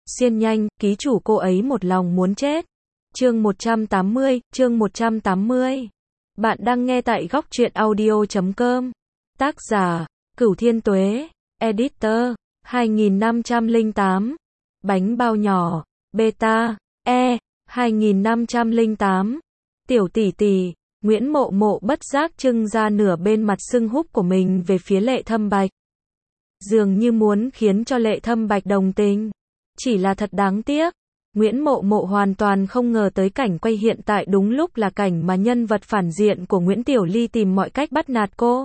Xiên nhanh, ký chủ cô ấy một lòng muốn chết. Chương 180. Bạn đang nghe tại góc truyện audio.com. Tác giả, Cửu Thiên Tuế. Editor, 2508. Bánh bao nhỏ, beta, 2508. Tiểu tỷ tỷ, Nguyễn Mộ Mộ bất giác trưng ra nửa bên mặt sưng húp của mình về phía Lệ Thâm Bạch. Dường như muốn khiến cho Lệ Thâm Bạch đồng tình. Chỉ là thật đáng tiếc. Nguyễn Mộ Mộ hoàn toàn không ngờ tới cảnh quay hiện tại đúng lúc là cảnh mà nhân vật phản diện của Nguyễn Tiểu Ly tìm mọi cách bắt nạt cô.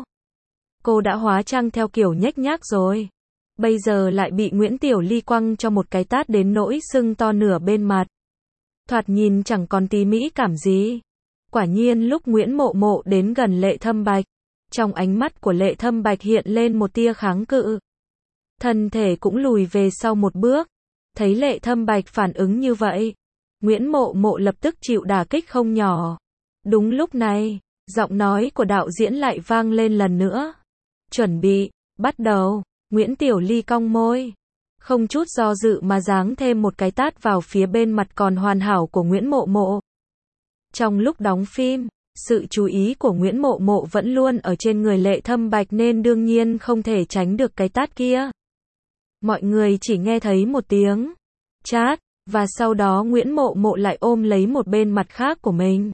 Cô đã hóa trang theo kiểu nhếch nhác rồi. Bây giờ lại bị Nguyễn Tiểu Ly quăng cho một cái tát đến nỗi sưng to nửa bên mặt. Thoạt nhìn chẳng còn tí mỹ cảm gì. Quả nhiên lúc Nguyễn Mộ Mộ đến gần Lệ Thâm Bạch, trong ánh mắt của Lệ Thâm Bạch hiện lên một tia kháng cự. Thân thể cũng lùi về sau một bước. Thấy Lệ Thâm Bạch phản ứng như vậy, Nguyễn Mộ Mộ lập tức chịu đả kích không nhỏ. Đúng lúc này, giọng nói của đạo diễn lại vang lên lần nữa. Chuẩn bị, bắt đầu. Nguyễn Tiểu Ly cong môi, không chút do dự mà giáng thêm một cái tát vào phía bên mặt còn hoàn hảo của Nguyễn Mộ Mộ. Trong lúc đóng phim, sự chú ý của Nguyễn Mộ Mộ vẫn luôn ở trên người Lệ Thâm Bạch nên đương nhiên không thể tránh được cái tát kia. Mọi người chỉ nghe thấy một tiếng chát, và sau đó Nguyễn Mộ Mộ lại ôm lấy một bên mặt khác của mình.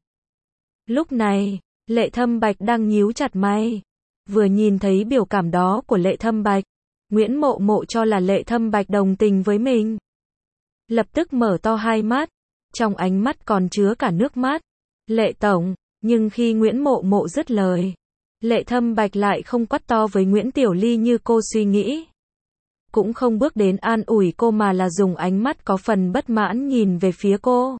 Lúc này, Lệ Thâm Bạch đang nhíu chặt mày. Vừa nhìn thấy biểu cảm đó của Lệ Thâm Bạch, Nguyễn Mộ Mộ cho là Lệ Thâm Bạch đồng tình với mình. Lập tức mở to hai mắt, trong ánh mắt còn chứa cả nước mắt. Lệ tổng, nhưng khi Nguyễn Mộ Mộ dứt lời, Lệ Thâm Bạch lại không quát to với Nguyễn Tiểu Ly như cô suy nghĩ. Cũng không bước đến an ủi cô mà là dùng ánh mắt có phần bất mãn nhìn về phía cô.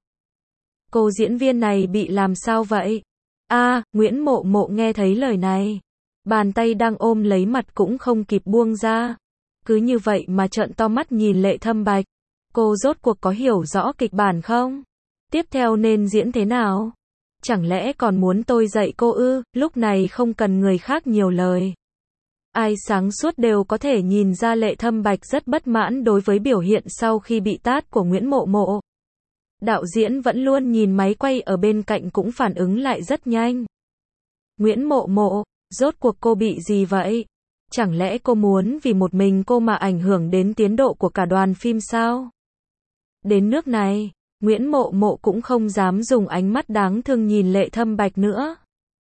Cô diễn viên này bị làm sao vậy? Nguyễn Mộ Mộ nghe thấy lời này. Bàn tay đang ôm lấy mặt cũng không kịp buông ra. Cứ như vậy mà trợn to mắt nhìn Lệ Thâm Bạch. Cô rốt cuộc có hiểu rõ kịch bản không? Tiếp theo nên diễn thế nào? Chẳng lẽ còn muốn tôi dạy cô ư? Lúc này không cần người khác nhiều lời. Ai sáng suốt đều có thể nhìn ra Lệ Thâm Bạch rất bất mãn đối với biểu hiện sau khi bị tát của Nguyễn Mộ Mộ. Đạo diễn vẫn luôn nhìn máy quay ở bên cạnh cũng phản ứng lại rất nhanh. Nguyễn Mộ Mộ, rốt cuộc cô bị gì vậy? Chẳng lẽ cô muốn vì một mình cô mà ảnh hưởng đến tiến độ của cả đoàn phim sao? Đến nước này, Nguyễn Mộ Mộ cũng không dám dùng ánh mắt đáng thương nhìn Lệ Thâm Bạch nữa.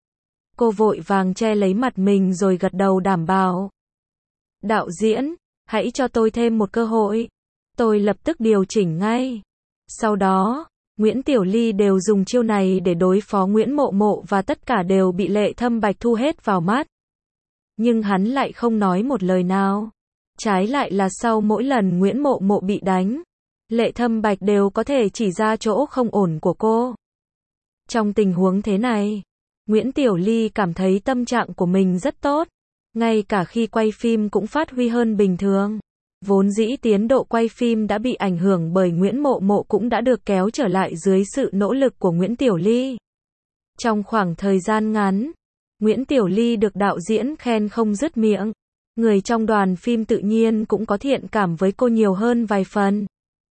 Cô vội vàng che lấy mặt mình rồi gật đầu đảm bảo. Đạo diễn, hãy cho tôi thêm một cơ hội. Tôi lập tức điều chỉnh ngay. Sau đó, Nguyễn Tiểu Ly đều dùng chiêu này để đối phó Nguyễn Mộ Mộ và tất cả đều bị Lệ Thâm Bạch thu hết vào mắt. Nhưng hắn lại không nói một lời nào. Trái lại là sau mỗi lần Nguyễn Mộ Mộ bị đánh, Lệ Thâm Bạch đều có thể chỉ ra chỗ không ổn của cô. Trong tình huống thế này, Nguyễn Tiểu Ly cảm thấy tâm trạng của mình rất tốt. Ngay cả khi quay phim cũng phát huy hơn bình thường. Vốn dĩ tiến độ quay phim đã bị ảnh hưởng bởi Nguyễn Mộ Mộ cũng đã được kéo trở lại dưới sự nỗ lực của Nguyễn Tiểu Ly. Trong khoảng thời gian ngắn, Nguyễn Tiểu Ly được đạo diễn khen không dứt miệng. Người trong đoàn phim tự nhiên cũng có thiện cảm với cô nhiều hơn vài phần.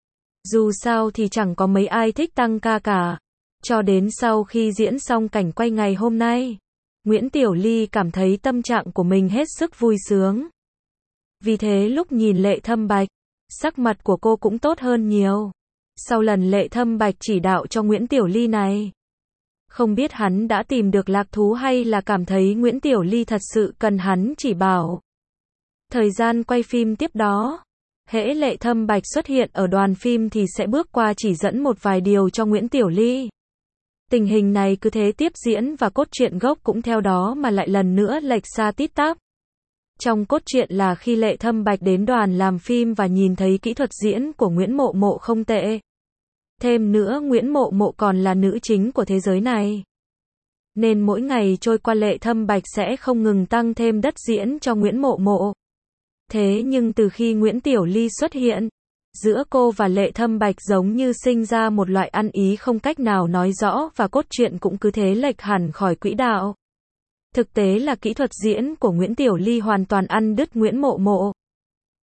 Dù sao thì chẳng có mấy ai thích tăng ca cả. Cho đến sau khi diễn xong cảnh quay ngày hôm nay, Nguyễn Tiểu Ly cảm thấy tâm trạng của mình hết sức vui sướng. Vì thế lúc nhìn Lệ Thâm Bạch, sắc mặt của cô cũng tốt hơn nhiều. Sau lần Lệ Thâm Bạch chỉ đạo cho Nguyễn Tiểu Ly này, không biết hắn đã tìm được lạc thú hay là cảm thấy Nguyễn Tiểu Ly thật sự cần hắn chỉ bảo. Thời gian quay phim tiếp đó, hễ Lệ Thâm Bạch xuất hiện ở đoàn phim thì sẽ bước qua chỉ dẫn một vài điều cho Nguyễn Tiểu Ly. Tình hình này cứ thế tiếp diễn và cốt truyện gốc cũng theo đó mà lại lần nữa lệch xa tít tắp. Trong cốt truyện là khi Lệ Thâm Bạch đến đoàn làm phim và nhìn thấy kỹ thuật diễn của Nguyễn Mộ Mộ không tệ. Thêm nữa Nguyễn Mộ Mộ còn là nữ chính của thế giới này. Nên mỗi ngày trôi qua Lệ Thâm Bạch sẽ không ngừng tăng thêm đất diễn cho Nguyễn Mộ Mộ. Thế nhưng từ khi Nguyễn Tiểu Ly xuất hiện, giữa cô và Lệ Thâm Bạch giống như sinh ra một loại ăn ý không cách nào nói rõ và cốt truyện cũng cứ thế lệch hẳn khỏi quỹ đạo. Thực tế là kỹ thuật diễn của Nguyễn Tiểu Ly hoàn toàn ăn đứt Nguyễn Mộ Mộ.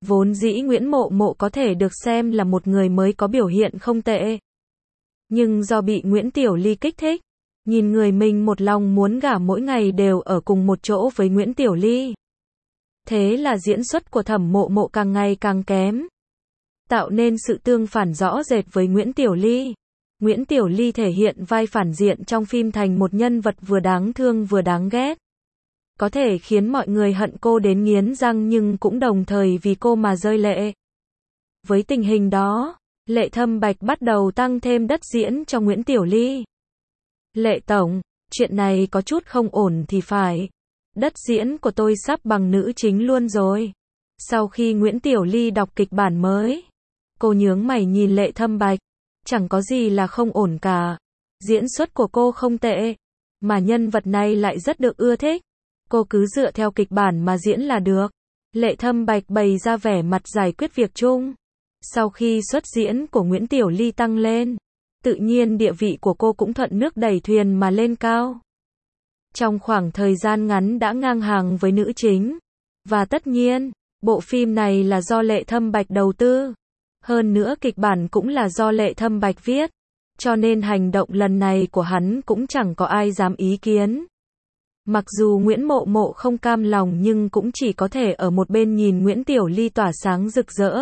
Vốn dĩ Nguyễn Mộ Mộ có thể được xem là một người mới có biểu hiện không tệ. Nhưng do bị Nguyễn Tiểu Ly kích thích, nhìn người mình một lòng muốn gả mỗi ngày đều ở cùng một chỗ với Nguyễn Tiểu Ly. Thế là diễn xuất của Thẩm Mộ Mộ càng ngày càng kém, tạo nên sự tương phản rõ rệt với Nguyễn Tiểu Ly. Nguyễn Tiểu Ly thể hiện vai phản diện trong phim thành một nhân vật vừa đáng thương vừa đáng ghét. Có thể khiến mọi người hận cô đến nghiến răng nhưng cũng đồng thời vì cô mà rơi lệ. Với tình hình đó, Lệ Thâm Bạch bắt đầu tăng thêm đất diễn cho Nguyễn Tiểu Ly. Lệ Tổng, chuyện này có chút không ổn thì phải. Đất diễn của tôi sắp bằng nữ chính luôn rồi. Sau khi Nguyễn Tiểu Ly đọc kịch bản mới, cô nhướng mày nhìn Lệ Thâm Bạch. Chẳng có gì là không ổn cả. Diễn xuất của cô không tệ, mà nhân vật này lại rất được ưa thích. Cô cứ dựa theo kịch bản mà diễn là được. Lệ Thâm Bạch bày ra vẻ mặt giải quyết việc chung. Sau khi xuất diễn của Nguyễn Tiểu Ly tăng lên, tự nhiên địa vị của cô cũng thuận nước đẩy thuyền mà lên cao. Trong khoảng thời gian ngắn đã ngang hàng với nữ chính. Và tất nhiên, bộ phim này là do Lệ Thâm Bạch đầu tư. Hơn nữa kịch bản cũng là do Lệ Thâm Bạch viết. Cho nên hành động lần này của hắn cũng chẳng có ai dám ý kiến. Mặc dù Nguyễn Mộ Mộ không cam lòng nhưng cũng chỉ có thể ở một bên nhìn Nguyễn Tiểu Ly tỏa sáng rực rỡ.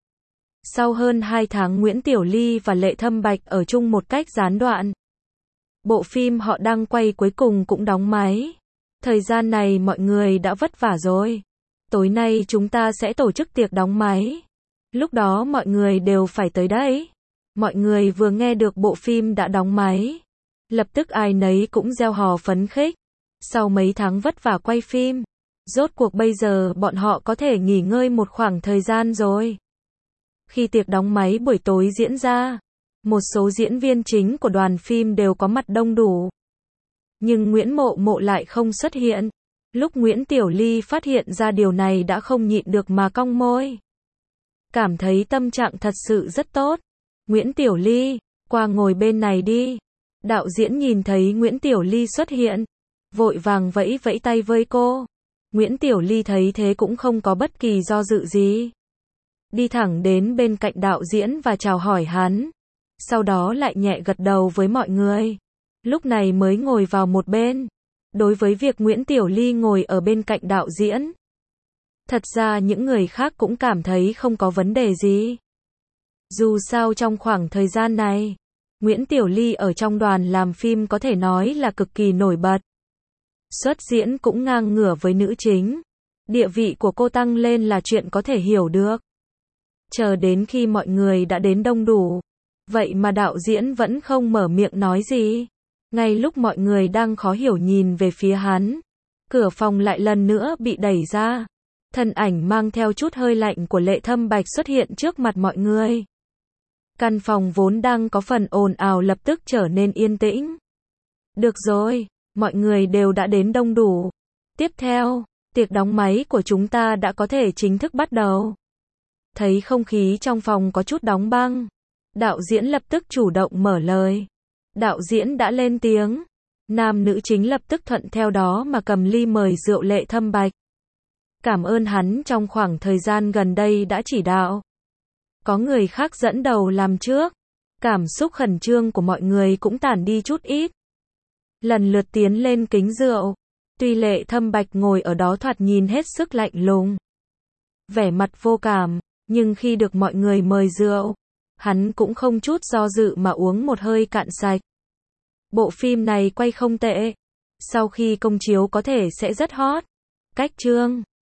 Sau hơn 2 tháng Nguyễn Tiểu Ly và Lệ Thâm Bạch ở chung một cách gián đoạn. Bộ phim họ đang quay cuối cùng cũng đóng máy. Thời gian này mọi người đã vất vả rồi. Tối nay chúng ta sẽ tổ chức tiệc đóng máy. Lúc đó mọi người đều phải tới đấy. Mọi người vừa nghe được bộ phim đã đóng máy, lập tức ai nấy cũng reo hò phấn khích. Sau mấy tháng vất vả quay phim, rốt cuộc bây giờ bọn họ có thể nghỉ ngơi một khoảng thời gian rồi. Khi tiệc đóng máy buổi tối diễn ra, một số diễn viên chính của đoàn phim đều có mặt đông đủ. Nhưng Nguyễn Mộ Mộ lại không xuất hiện. Lúc Nguyễn Tiểu Ly phát hiện ra điều này đã không nhịn được mà cong môi. Cảm thấy tâm trạng thật sự rất tốt. Nguyễn Tiểu Ly, qua ngồi bên này đi. Đạo diễn nhìn thấy Nguyễn Tiểu Ly xuất hiện, vội vàng vẫy vẫy tay với cô. Nguyễn Tiểu Ly thấy thế cũng không có bất kỳ do dự gì. Đi thẳng đến bên cạnh đạo diễn và chào hỏi hắn. Sau đó lại nhẹ gật đầu với mọi người. Lúc này mới ngồi vào một bên. Đối với việc Nguyễn Tiểu Ly ngồi ở bên cạnh đạo diễn, thật ra những người khác cũng cảm thấy không có vấn đề gì. Dù sao trong khoảng thời gian này, Nguyễn Tiểu Ly ở trong đoàn làm phim có thể nói là cực kỳ nổi bật. Xuất diễn cũng ngang ngửa với nữ chính. Địa vị của cô tăng lên là chuyện có thể hiểu được. Chờ đến khi mọi người đã đến đông đủ, vậy mà đạo diễn vẫn không mở miệng nói gì. Ngay lúc mọi người đang khó hiểu nhìn về phía hắn, cửa phòng lại lần nữa bị đẩy ra. Thân ảnh mang theo chút hơi lạnh của Lệ Thâm Bạch xuất hiện trước mặt mọi người. Căn phòng vốn đang có phần ồn ào lập tức trở nên yên tĩnh. Được rồi, mọi người đều đã đến đông đủ. Tiếp theo, tiệc đóng máy của chúng ta đã có thể chính thức bắt đầu. Thấy không khí trong phòng có chút đóng băng, đạo diễn lập tức chủ động mở lời. Đạo diễn đã lên tiếng. Nam nữ chính lập tức thuận theo đó mà cầm ly mời rượu Lệ Thâm Bạch. Cảm ơn hắn trong khoảng thời gian gần đây đã chỉ đạo. Có người khác dẫn đầu làm trước. Cảm xúc khẩn trương của mọi người cũng tản đi chút ít. Lần lượt tiến lên kính rượu. Tuy Lệ Thâm Bạch ngồi ở đó thoạt nhìn hết sức lạnh lùng, vẻ mặt vô cảm, nhưng khi được mọi người mời rượu, hắn cũng không chút do dự mà uống một hơi cạn sạch. Bộ phim này quay không tệ. Sau khi công chiếu có thể sẽ rất hot. Cách chương